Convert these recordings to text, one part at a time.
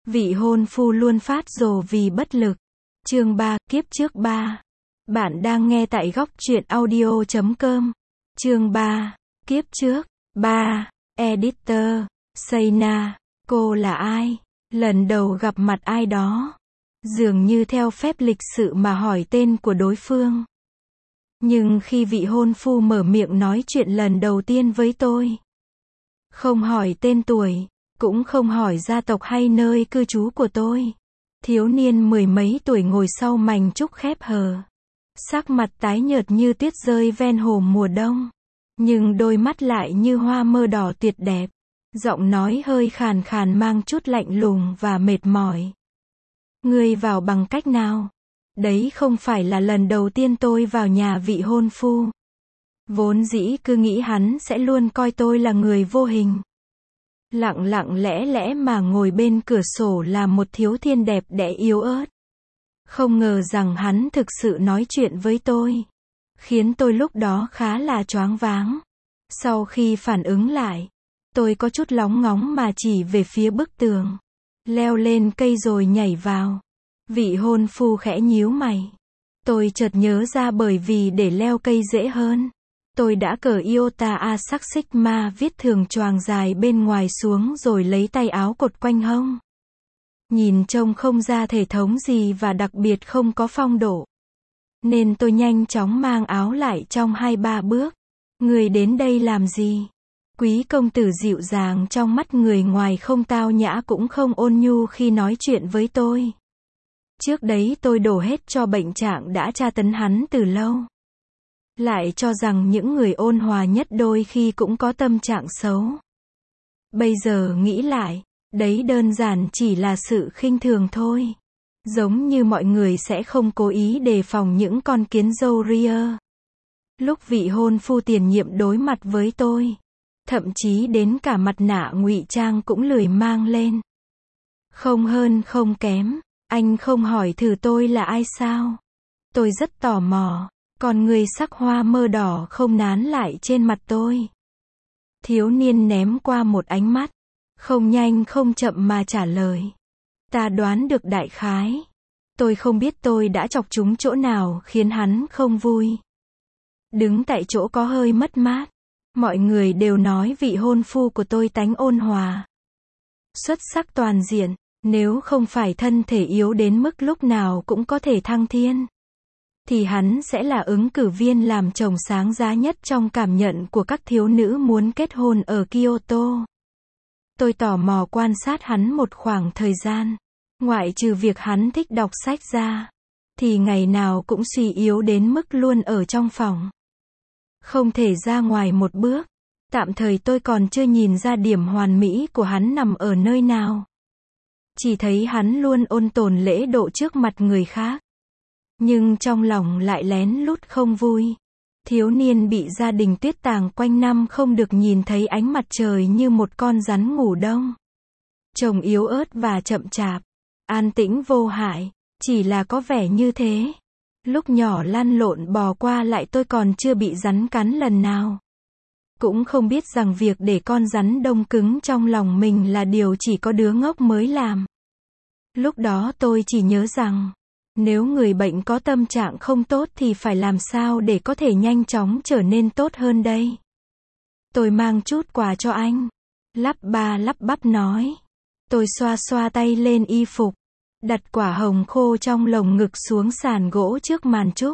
Vị hôn phu luôn phát rồ vì bất lực. Chương 3, kiếp trước 3. Bạn đang nghe tại góc truyện audio.com. Chương 3, kiếp trước 3. Editor, Sayna, cô là ai? Lần đầu gặp mặt ai đó? Dường như theo phép lịch sự mà hỏi tên của đối phương. Nhưng khi vị hôn phu mở miệng nói chuyện lần đầu tiên với tôi, không hỏi tên tuổi, cũng không hỏi gia tộc hay nơi cư trú của tôi. Thiếu niên mười mấy tuổi ngồi sau mành trúc khép hờ. Sắc mặt tái nhợt như tuyết rơi ven hồ mùa đông. Nhưng đôi mắt lại như hoa mơ đỏ tuyệt đẹp. Giọng nói hơi khàn khàn mang chút lạnh lùng và mệt mỏi. Ngươi vào bằng cách nào? Đấy không phải là lần đầu tiên tôi vào nhà vị hôn phu. Vốn dĩ cứ nghĩ hắn sẽ luôn coi tôi là người vô hình. Lặng lặng lẽ lẽ mà ngồi bên cửa sổ là một thiếu thiên đẹp đẽ yếu ớt. Không ngờ rằng hắn thực sự nói chuyện với tôi. Khiến tôi lúc đó khá là choáng váng. Sau khi phản ứng lại, tôi có chút lóng ngóng mà chỉ về phía bức tường. Leo lên cây rồi nhảy vào. Vị hôn phu khẽ nhíu mày. Tôi chợt nhớ ra bởi vì để leo cây dễ hơn, tôi đã cởi Iota Asac Sigma viết thường choàng dài bên ngoài xuống rồi lấy tay áo cột quanh hông. Nhìn trông không ra thể thống gì và đặc biệt không có phong độ. Nên tôi nhanh chóng mang áo lại trong 2-3 bước. Người đến đây làm gì? Quý công tử dịu dàng trong mắt người ngoài không tao nhã cũng không ôn nhu khi nói chuyện với tôi. Trước đấy tôi đổ hết cho bệnh trạng đã tra tấn hắn từ lâu. Lại cho rằng những người ôn hòa nhất đôi khi cũng có tâm trạng xấu. Bây giờ nghĩ lại, đấy đơn giản chỉ là sự khinh thường thôi. Giống như mọi người sẽ không cố ý đề phòng những con kiến râu ria. Lúc vị hôn phu tiền nhiệm đối mặt với tôi, thậm chí đến cả mặt nạ ngụy trang cũng lười mang lên. Không hơn không kém, anh không hỏi thử tôi là ai sao? Tôi rất tò mò. Còn người sắc hoa mơ đỏ không nán lại trên mặt tôi. Thiếu niên ném qua một ánh mắt, không nhanh không chậm mà trả lời. Ta đoán được đại khái. Tôi không biết tôi đã chọc trúng chỗ nào khiến hắn không vui. Đứng tại chỗ có hơi mất mát. Mọi người đều nói vị hôn phu của tôi tánh ôn hòa, xuất sắc toàn diện, nếu không phải thân thể yếu đến mức lúc nào cũng có thể thăng thiên, thì hắn sẽ là ứng cử viên làm chồng sáng giá nhất trong cảm nhận của các thiếu nữ muốn kết hôn ở Kyoto. Tôi tò mò quan sát hắn một khoảng thời gian. Ngoại trừ việc hắn thích đọc sách ra, thì ngày nào cũng suy yếu đến mức luôn ở trong phòng. Không thể ra ngoài một bước. Tạm thời tôi còn chưa nhìn ra điểm hoàn mỹ của hắn nằm ở nơi nào. Chỉ thấy hắn luôn ôn tồn lễ độ trước mặt người khác. Nhưng trong lòng lại lén lút không vui. Thiếu niên bị gia đình tuyết tàng quanh năm không được nhìn thấy ánh mặt trời như một con rắn ngủ đông. Trông yếu ớt và chậm chạp, an tĩnh vô hại, chỉ là có vẻ như thế. Lúc nhỏ lăn lộn bò qua lại tôi còn chưa bị rắn cắn lần nào. Cũng không biết rằng việc để con rắn đông cứng trong lòng mình là điều chỉ có đứa ngốc mới làm. Lúc đó tôi chỉ nhớ rằng, nếu người bệnh có tâm trạng không tốt thì phải làm sao để có thể nhanh chóng trở nên tốt hơn đây. Tôi mang chút quà cho anh. Lắp ba lắp bắp nói. Tôi xoa xoa tay lên y phục, đặt quả hồng khô trong lồng ngực xuống sàn gỗ trước màn trúc.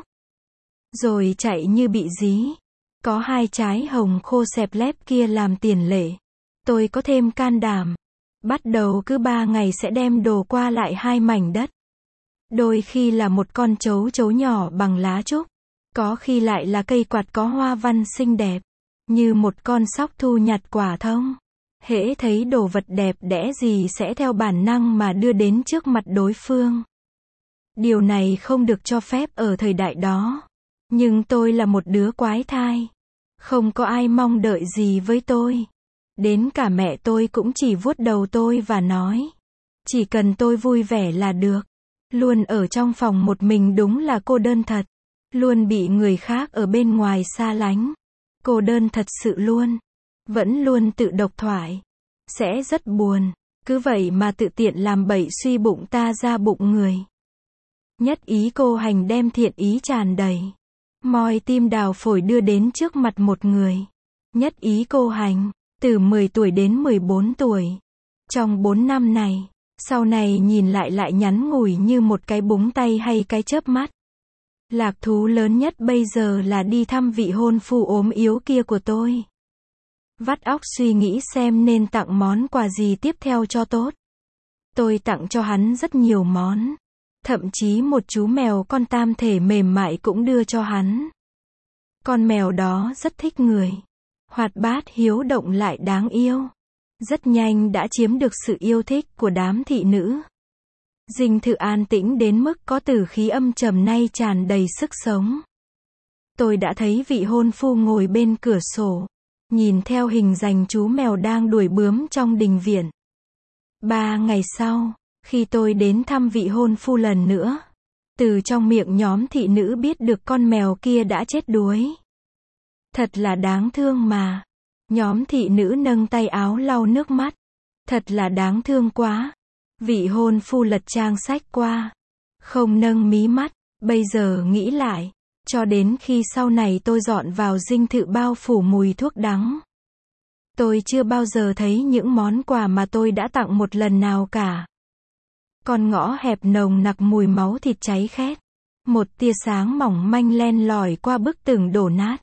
Rồi chạy như bị dí. Có 2 trái hồng khô xẹp lép kia làm tiền lệ. Tôi có thêm can đảm. Bắt đầu cứ 3 ngày sẽ đem đồ qua lại 2 mảnh đất. Đôi khi là một con trấu trấu nhỏ bằng lá trúc. Có khi lại là cây quạt có hoa văn xinh đẹp. Như một con sóc thu nhặt quả thông. Hễ thấy đồ vật đẹp đẽ gì sẽ theo bản năng mà đưa đến trước mặt đối phương. Điều này không được cho phép ở thời đại đó. Nhưng tôi là một đứa quái thai. Không có ai mong đợi gì với tôi. Đến cả mẹ tôi cũng chỉ vuốt đầu tôi và nói. Chỉ cần tôi vui vẻ là được. Luôn ở trong phòng một mình đúng là cô đơn thật. Luôn bị người khác ở bên ngoài xa lánh. Cô đơn thật sự luôn. Vẫn luôn tự độc thoại. Sẽ rất buồn. Cứ vậy mà tự tiện làm bậy suy bụng ta ra bụng người. Nhất ý cô hành đem thiện ý tràn đầy. Moi tim đào phổi đưa đến trước mặt một người. Nhất ý cô hành, từ 10 tuổi đến 14 tuổi. Trong 4 năm này, sau này nhìn lại nhắn ngủi như một cái búng tay hay cái chớp mắt. Lạc thú lớn nhất bây giờ là đi thăm vị hôn phu ốm yếu kia của tôi. Vắt óc suy nghĩ xem nên tặng món quà gì tiếp theo cho tốt. Tôi tặng cho hắn rất nhiều món. Thậm chí một chú mèo con tam thể mềm mại cũng đưa cho hắn. Con mèo đó rất thích người. Hoạt bát hiếu động lại đáng yêu. Rất nhanh đã chiếm được sự yêu thích của đám thị nữ. Dinh thự an tĩnh đến mức có tử khí âm trầm nay tràn đầy sức sống. Tôi đã thấy vị hôn phu ngồi bên cửa sổ, nhìn theo hình dành chú mèo đang đuổi bướm trong đình viện. 3 ngày sau, khi tôi đến thăm vị hôn phu lần nữa, từ trong miệng nhóm thị nữ biết được con mèo kia đã chết đuối. Thật là đáng thương mà. Nhóm thị nữ nâng tay áo lau nước mắt. Thật là đáng thương quá. Vị hôn phu lật trang sách qua, không nâng mí mắt. Bây giờ nghĩ lại, cho đến khi sau này tôi dọn vào dinh thự bao phủ mùi thuốc đắng, tôi chưa bao giờ thấy những món quà mà tôi đã tặng một lần nào cả. Con ngõ hẹp nồng nặc mùi máu thịt cháy khét. Một tia sáng mỏng manh len lỏi qua bức tường đổ nát,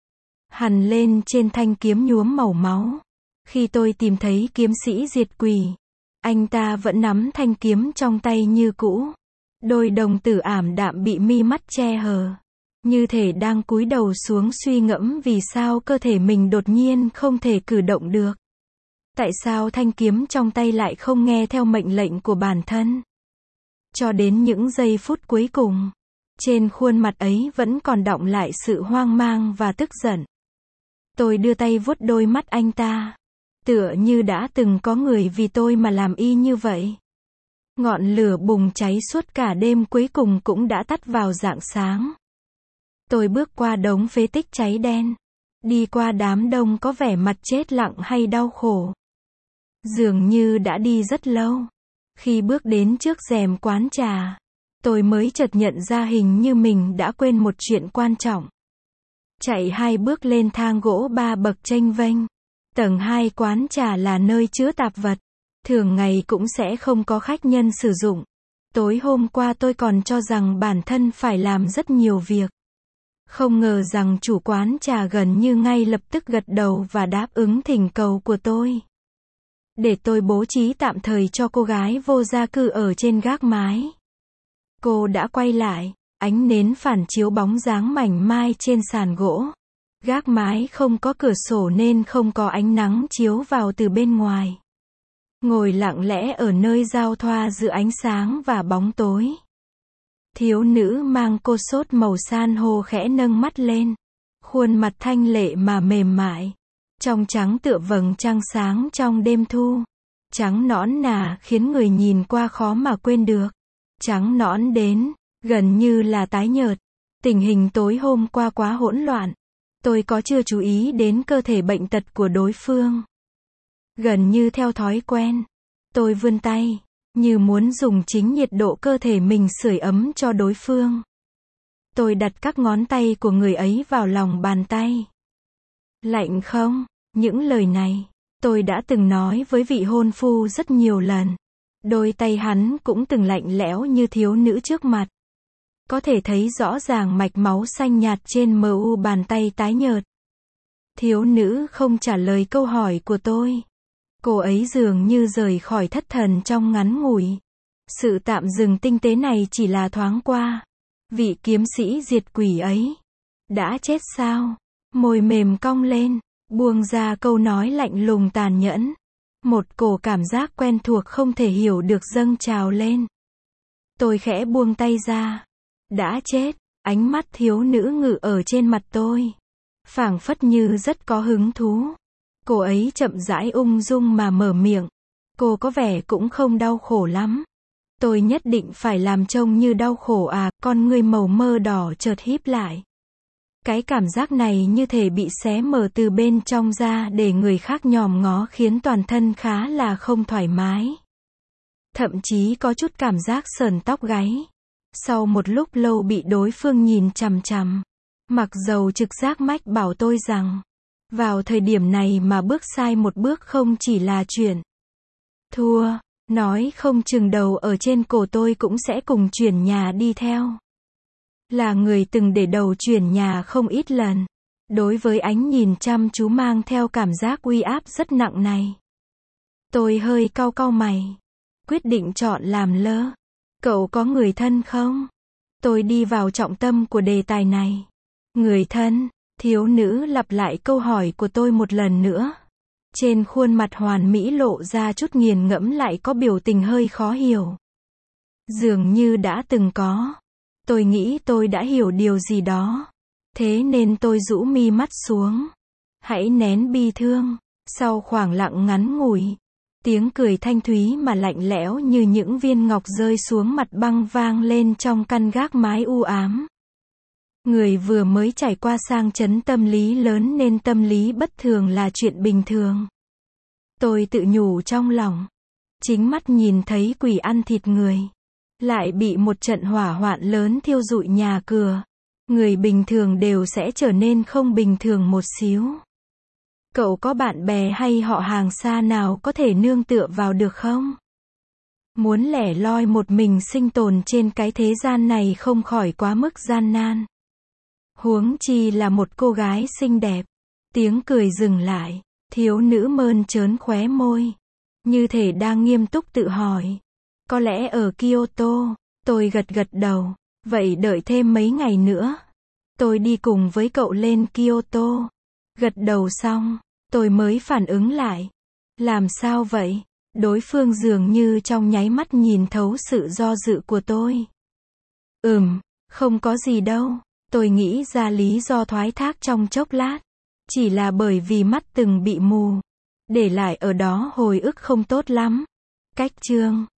hằn lên trên thanh kiếm nhuốm màu máu. Khi tôi tìm thấy kiếm sĩ diệt quỷ, anh ta vẫn nắm thanh kiếm trong tay như cũ. Đôi đồng tử ảm đạm bị mi mắt che hờ, như thể đang cúi đầu xuống suy ngẫm vì sao cơ thể mình đột nhiên không thể cử động được. Tại sao thanh kiếm trong tay lại không nghe theo mệnh lệnh của bản thân? Cho đến những giây phút cuối cùng, trên khuôn mặt ấy vẫn còn đọng lại sự hoang mang và tức giận. Tôi đưa tay vuốt đôi mắt anh ta, tựa như đã từng có người vì tôi mà làm y như vậy. Ngọn lửa bùng cháy suốt cả đêm cuối cùng cũng đã tắt vào rạng sáng. Tôi bước qua đống phế tích cháy đen, đi qua đám đông có vẻ mặt chết lặng hay đau khổ. Dường như đã đi rất lâu. Khi bước đến trước rèm quán trà, tôi mới chợt nhận ra hình như mình đã quên một chuyện quan trọng. Chạy 2 bước lên thang gỗ 3 bậc chênh vênh. Tầng 2 quán trà là nơi chứa tạp vật. Thường ngày cũng sẽ không có khách nhân sử dụng. Tối hôm qua tôi còn cho rằng bản thân phải làm rất nhiều việc. Không ngờ rằng chủ quán trà gần như ngay lập tức gật đầu và đáp ứng thỉnh cầu của tôi. Để tôi bố trí tạm thời cho cô gái vô gia cư ở trên gác mái. Cô đã quay lại, ánh nến phản chiếu bóng dáng mảnh mai trên sàn gỗ. Gác mái không có cửa sổ nên không có ánh nắng chiếu vào từ bên ngoài. Ngồi lặng lẽ ở nơi giao thoa giữa ánh sáng và bóng tối. Thiếu nữ mang cô sốt màu san hô khẽ nâng mắt lên. Khuôn mặt thanh lệ mà mềm mại. Trong trắng tựa vầng trăng sáng trong đêm thu. Trắng nõn nà khiến người nhìn qua khó mà quên được. Trắng nõn đến, gần như là tái nhợt. Tình hình tối hôm qua quá hỗn loạn. Tôi có chưa chú ý đến cơ thể bệnh tật của đối phương. Gần như theo thói quen, tôi vươn tay, như muốn dùng chính nhiệt độ cơ thể mình sưởi ấm cho đối phương. Tôi đặt các ngón tay của người ấy vào lòng bàn tay. Lạnh không? Những lời này, tôi đã từng nói với vị hôn phu rất nhiều lần. Đôi tay hắn cũng từng lạnh lẽo như thiếu nữ trước mặt. Có thể thấy rõ ràng mạch máu xanh nhạt trên mu bàn tay tái nhợt. Thiếu nữ không trả lời câu hỏi của tôi. Cô ấy dường như rời khỏi thất thần trong ngắn ngủi. Sự tạm dừng tinh tế này chỉ là thoáng qua. Vị kiếm sĩ diệt quỷ ấy đã chết sao? Môi mềm cong lên, buông ra câu nói lạnh lùng tàn nhẫn. Một cổ cảm giác quen thuộc không thể hiểu được dâng trào lên. Tôi khẽ buông tay ra. Đã chết. Ánh mắt thiếu nữ ngự ở trên mặt tôi, phảng phất như rất có hứng thú. Cô ấy chậm rãi ung dung mà mở miệng. Cô có vẻ cũng không đau khổ lắm. Tôi nhất định phải làm trông như đau khổ à? Con ngươi màu mơ đỏ chợt híp lại. Cái cảm giác này như thể bị xé mở từ bên trong ra để người khác nhòm ngó khiến toàn thân khá là không thoải mái. Thậm chí có chút cảm giác sởn tóc gáy. Sau một lúc lâu bị đối phương nhìn chằm chằm, mặc dầu trực giác mách bảo tôi rằng, vào thời điểm này mà bước sai một bước không chỉ là chuyện thua, nói không chừng đầu ở trên cổ tôi cũng sẽ cùng chuyển nhà đi theo. Là người từng để đầu chuyển nhà không ít lần. Đối với ánh nhìn chăm chú mang theo cảm giác uy áp rất nặng này, tôi hơi cau cau mày. Quyết định chọn làm lơ. Cậu có người thân không? Tôi đi vào trọng tâm của đề tài này. Người thân, thiếu nữ lặp lại câu hỏi của tôi một lần nữa. Trên khuôn mặt hoàn mỹ lộ ra chút nghiền ngẫm lại có biểu tình hơi khó hiểu. Dường như đã từng có. Tôi nghĩ tôi đã hiểu điều gì đó. Thế nên tôi rũ mi mắt xuống. Hãy nén bi thương. Sau khoảng lặng ngắn ngủi, tiếng cười thanh thúy mà lạnh lẽo như những viên ngọc rơi xuống mặt băng vang lên trong căn gác mái u ám. Người vừa mới trải qua sang chấn tâm lý lớn nên tâm lý bất thường là chuyện bình thường. Tôi tự nhủ trong lòng. Chính mắt nhìn thấy quỷ ăn thịt người. Lại bị một trận hỏa hoạn lớn thiêu rụi nhà cửa. Người bình thường đều sẽ trở nên không bình thường một xíu. Cậu có bạn bè hay họ hàng xa nào có thể nương tựa vào được không? Muốn lẻ loi một mình sinh tồn trên cái thế gian này không khỏi quá mức gian nan. Huống chi là một cô gái xinh đẹp. Tiếng cười dừng lại. Thiếu nữ mơn trớn khóe môi. Như thể đang nghiêm túc tự hỏi. Có lẽ ở Kyoto. Tôi gật gật đầu. Vậy đợi thêm mấy ngày nữa. Tôi đi cùng với cậu lên Kyoto. Gật đầu xong, tôi mới phản ứng lại. Làm sao vậy? Đối phương dường như trong nháy mắt nhìn thấu sự do dự của tôi. Không có gì đâu. Tôi nghĩ ra lý do thoái thác trong chốc lát. Chỉ là bởi vì mắt từng bị mù. Để lại ở đó hồi ức không tốt lắm. Cách chương